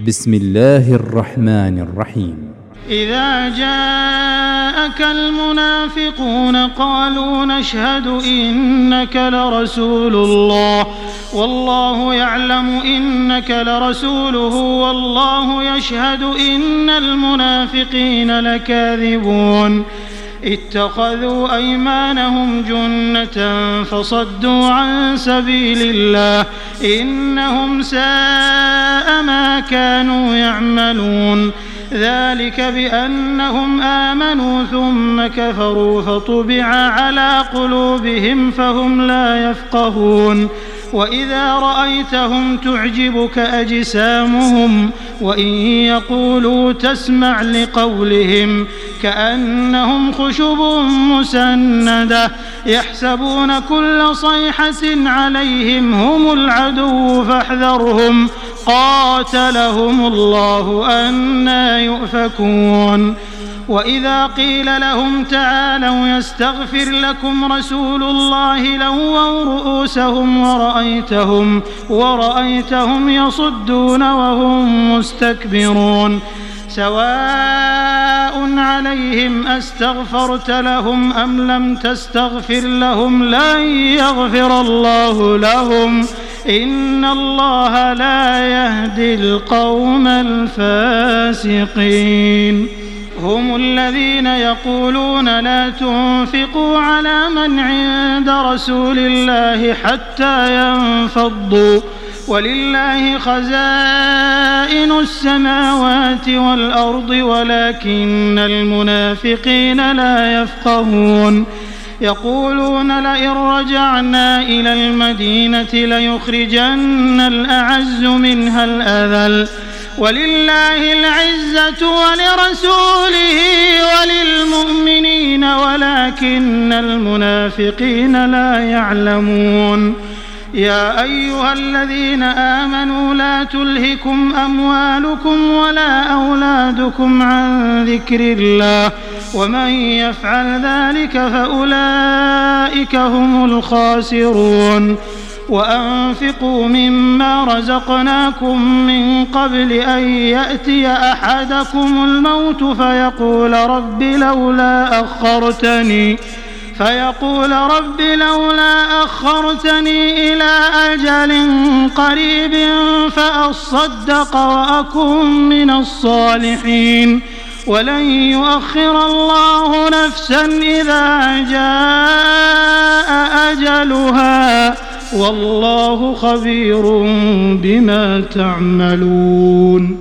بسم الله الرحمن الرحيم. إذا جاءك المنافقون قالوا نشهد إنك لرسول الله والله يعلم إنك لرسوله والله يشهد إن المنافقين لكاذبون اتخذوا أيمانهم جنة فصدوا عن سبيل الله إنهم ساء ما كانوا يعملون ذلك بأنهم آمنوا ثم كفروا فطبع على قلوبهم فهم لا يفقهون وإذا رأيتهم تعجبك أجسامهم وإن يقولوا تسمع لقولهم كأنهم خشب مسندة يحسبون كل صيحة عليهم هم العدو فاحذرهم قاتلهم الله أنى يؤفكون وإذا قيل لهم تعالوا يستغفر لكم رسول الله لووا رؤوسهم ورأيتهم يصدون وهم مستكبرون سواء عليهم أستغفرت لهم أم لم تستغفر لهم لن يغفر الله لهم إن الله لا يهدي القوم الفاسقين هم الذين يقولون لا تنفقوا على من عند رسول الله حتى ينفضوا ولله خزائن السماوات والأرض ولكن المنافقين لا يفقهون يقولون لئن رجعنا إلى المدينة ليخرجن الأعز منها الأذل ولله العزة ولرسوله وللمؤمنين ولكن المنافقين لا يعلمون يا أيها الذين آمنوا لا تلهكم أموالكم ولا أولادكم عن ذكر الله ومن يفعل ذلك فأولئك هم الخاسرون وأنفقوا مما رزقناكم من قبل أن يأتي أحدكم الموت فيقول رب لولا أخرتني إلى أجل قريب فأصدق وأكن من الصالحين ولن يؤخر الله نفسا إذا جاء أجلها والله خبير بما تعملون.